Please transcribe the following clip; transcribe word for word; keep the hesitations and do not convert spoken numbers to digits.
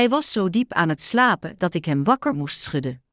Hij was zo diep aan het slapen dat ik hem wakker moest schudden.